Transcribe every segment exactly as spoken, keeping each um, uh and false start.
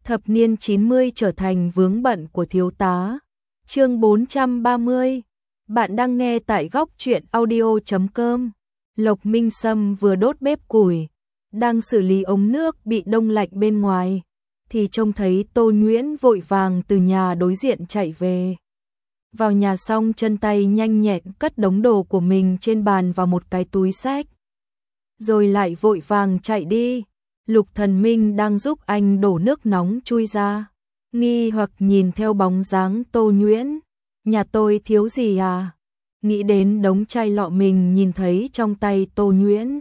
Thập niên chín mươi trở thành vướng bận của thiếu tá. Chương bốn trăm ba mươi. Bạn đang nghe tại góc truyện audio chấm com. Lộc Minh Sâm vừa đốt bếp củi, đang xử lý ống nước bị đông lạnh bên ngoài, thì trông thấy Tô Nhuyễn vội vàng từ nhà đối diện chạy về. Vào nhà xong chân tay nhanh nhẹn cất đống đồ của mình trên bàn vào một cái túi xách. Rồi lại vội vàng chạy đi. Lục Thần Minh đang giúp anh đổ nước nóng chui ra, nghi hoặc nhìn theo bóng dáng Tô Nhuyễn. Nhà tôi thiếu gì à? Nghĩ đến đống chai lọ mình nhìn thấy trong tay Tô Nhuyễn.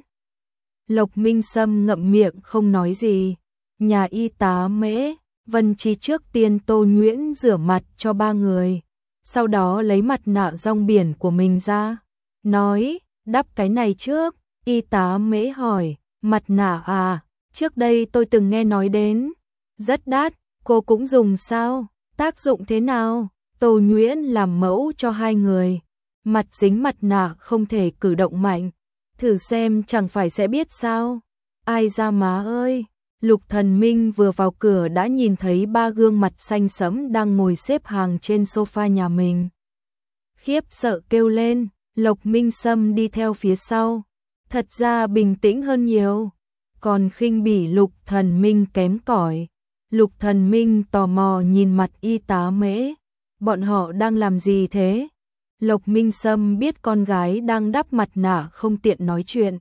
Lộc Minh Sâm ngậm miệng không nói gì. Nhà y tá Mễ Vân Chi trước tiên Tô Nhuyễn rửa mặt cho ba người, sau đó lấy mặt nạ rong biển của mình ra, nói, đắp cái này trước. Y tá Mễ hỏi, mặt nạ à? Trước đây tôi từng nghe nói đến, rất đắt, cô cũng dùng sao? Tác dụng thế nào? Tô Nhuyễn làm mẫu cho hai người, mặt dính mặt nạ không thể cử động mạnh, thử xem chẳng phải sẽ biết sao? Ai ra má ơi! Lục Thần Minh vừa vào cửa đã nhìn thấy ba gương mặt xanh sẫm đang ngồi xếp hàng trên sofa nhà mình. Khiếp sợ kêu lên, Lộc Minh Sâm đi theo phía sau, thật ra bình tĩnh hơn nhiều. Còn khinh bỉ Lục Thần Minh kém cỏi. Lục Thần Minh tò mò nhìn mặt y tá Mễ. Bọn họ đang làm gì thế? Lộc Minh Sâm biết con gái đang đắp mặt nạ không tiện nói chuyện.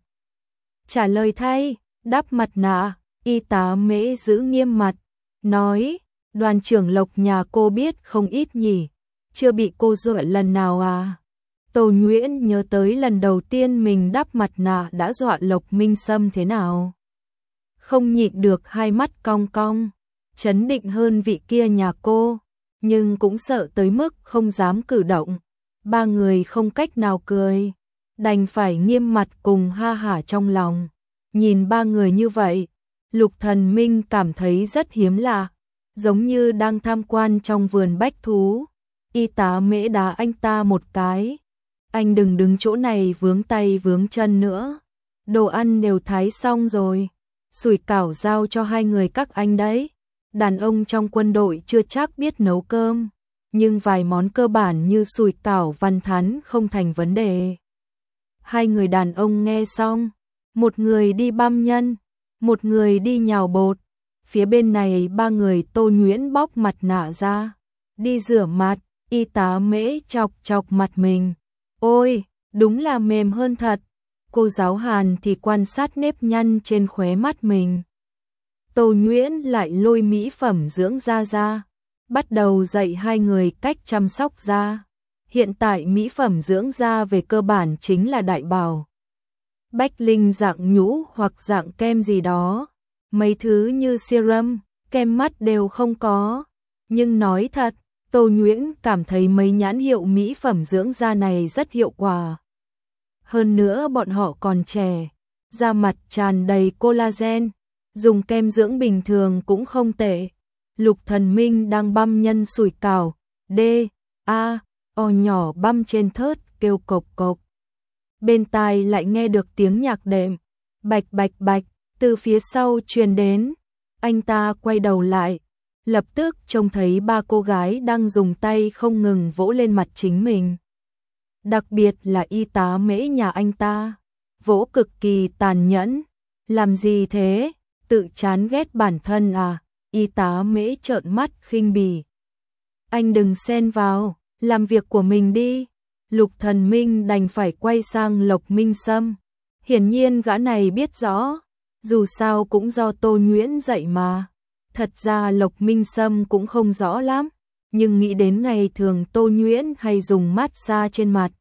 Trả lời thay, đắp mặt nạ. Y tá Mễ giữ nghiêm mặt, nói, đoàn trưởng Lộc nhà cô biết không ít nhỉ, chưa bị cô dọa lần nào à? Tô Nhuyễn nhớ tới lần đầu tiên mình đắp mặt nạ đã dọa Lộc Minh Sâm thế nào. Không nhịn được hai mắt cong cong, chấn định hơn vị kia nhà cô, nhưng cũng sợ tới mức không dám cử động. Ba người không cách nào cười, đành phải nghiêm mặt cùng ha hả trong lòng. Nhìn ba người như vậy, Lục Thần Minh cảm thấy rất hiếm lạ, giống như đang tham quan trong vườn bách thú. Y tá Mễ đá anh ta một cái. Anh đừng đứng chỗ này vướng tay vướng chân nữa. Đồ ăn đều thái xong rồi. Sủi cảo giao cho hai người các anh đấy. Đàn ông trong quân đội chưa chắc biết nấu cơm, nhưng vài món cơ bản như sủi cảo văn thắn không thành vấn đề. Hai người đàn ông nghe xong, một người đi băm nhân, một người đi nhào bột. Phía bên này ba người Tô Nhuyễn bóc mặt nạ ra, đi rửa mặt. Y tá Mễ chọc chọc mặt mình. Ôi, đúng là mềm hơn thật. Cô giáo Hàn thì quan sát nếp nhăn trên khóe mắt mình. Tô Nhuyễn lại lôi mỹ phẩm dưỡng da ra, bắt đầu dạy hai người cách chăm sóc da. Hiện tại mỹ phẩm dưỡng da về cơ bản chính là đại bảo Bách Linh dạng nhũ hoặc dạng kem gì đó. Mấy thứ như serum, kem mắt đều không có. Nhưng nói thật, Tô Nhuyễn cảm thấy mấy nhãn hiệu mỹ phẩm dưỡng da này rất hiệu quả. Hơn nữa bọn họ còn trẻ, da mặt tràn đầy collagen, dùng kem dưỡng bình thường cũng không tệ. Lục Thần Minh đang băm nhân sủi cảo, D, A, O nhỏ băm trên thớt kêu cộc cộc. Bên tai lại nghe được tiếng nhạc đệm, bạch bạch bạch, từ phía sau truyền đến. Anh ta quay đầu lại, lập tức trông thấy ba cô gái đang dùng tay không ngừng vỗ lên mặt chính mình. Đặc biệt là y tá Mễ nhà anh ta, vỗ cực kỳ tàn nhẫn. Làm gì thế? Tự chán ghét bản thân à? Y tá Mễ trợn mắt khinh bỉ. Anh đừng xen vào, làm việc của mình đi. Lục Thần Minh đành phải quay sang Lộc Minh Sâm. Hiển nhiên gã này biết rõ, dù sao cũng do Tô Nhuyễn dạy mà. Thật ra Lộc Minh Sâm cũng không rõ lắm, nhưng nghĩ đến ngày thường Tô Nhuyễn hay dùng massage trên mặt,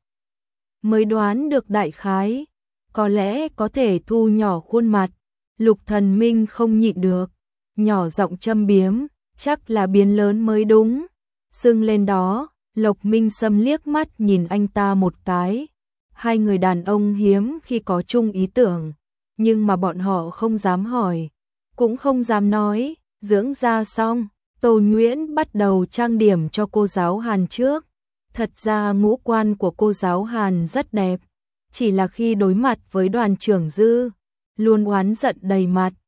mới đoán được đại khái, có lẽ có thể thu nhỏ khuôn mặt. Lục Thần Minh không nhịn được, nhỏ giọng châm biếm, chắc là biến lớn mới đúng. Sưng lên đó, Lộc Minh Sâm liếc mắt nhìn anh ta một cái. Hai người đàn ông hiếm khi có chung ý tưởng, nhưng mà bọn họ không dám hỏi, cũng không dám nói. Dưỡng da xong, Tô Nhuyễn bắt đầu trang điểm cho cô giáo Hàn trước. Thật ra ngũ quan của cô giáo Hàn rất đẹp, chỉ là khi đối mặt với đoàn trưởng Dư, luôn oán giận đầy mặt.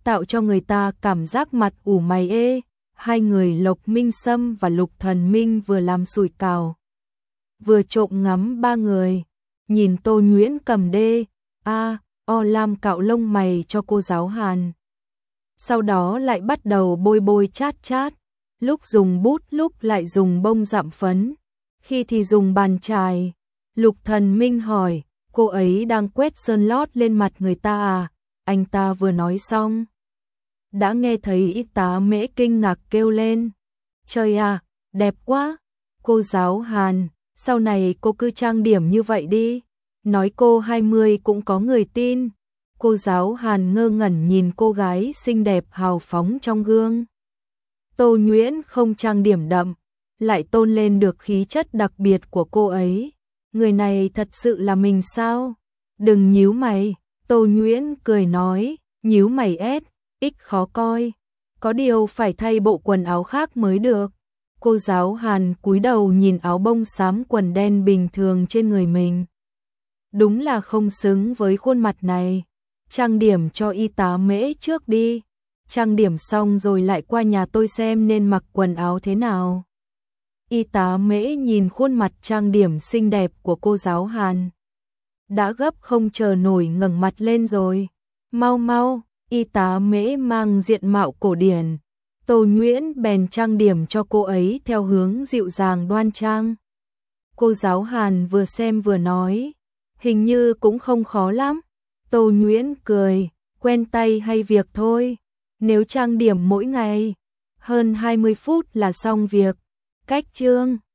tạo cho người ta cảm giác mặt ủ mày ê. Hai người Lộc Minh Sâm và Lục Thần Minh vừa làm sủi cảo, vừa trộm ngắm ba người, nhìn Tô Nhuyễn cầm đê, a, o lam cạo lông mày cho cô giáo Hàn. Sau đó lại bắt đầu bôi bôi chát chát, lúc dùng bút lúc lại dùng bông dặm phấn, khi thì dùng bàn chải. Lục Thần Minh hỏi, cô ấy đang quét sơn lót lên mặt người ta à? Anh ta vừa nói xong, đã nghe thấy y tá Mễ kinh ngạc kêu lên, trời à, đẹp quá. Cô giáo Hàn, sau này cô cứ trang điểm như vậy đi, nói cô hai mươi cũng có người tin. Cô giáo Hàn ngơ ngẩn nhìn cô gái xinh đẹp hào phóng trong gương. Tô Nhuyễn không trang điểm đậm, lại tôn lên được khí chất đặc biệt của cô ấy. Người này thật sự là mình sao? Đừng nhíu mày, Tô Nhuyễn cười nói, nhíu mày ét, ích khó coi. Có điều phải thay bộ quần áo khác mới được. Cô giáo Hàn cúi đầu nhìn áo bông xám quần đen bình thường trên người mình. Đúng là không xứng với khuôn mặt này. Trang điểm cho y tá Mễ trước đi. Trang điểm xong rồi lại qua nhà tôi xem nên mặc quần áo thế nào. Y tá Mễ nhìn khuôn mặt trang điểm xinh đẹp của cô giáo Hàn, đã gấp không chờ nổi ngẩng mặt lên rồi. Mau mau, y tá Mễ mang diện mạo cổ điển. Tô Nhuyễn bèn trang điểm cho cô ấy theo hướng dịu dàng đoan trang. Cô giáo Hàn vừa xem vừa nói, hình như cũng không khó lắm. Tô Nhuyễn cười, quen tay hay việc thôi. Nếu trang điểm mỗi ngày, hơn hai mươi phút là xong việc. Cách chương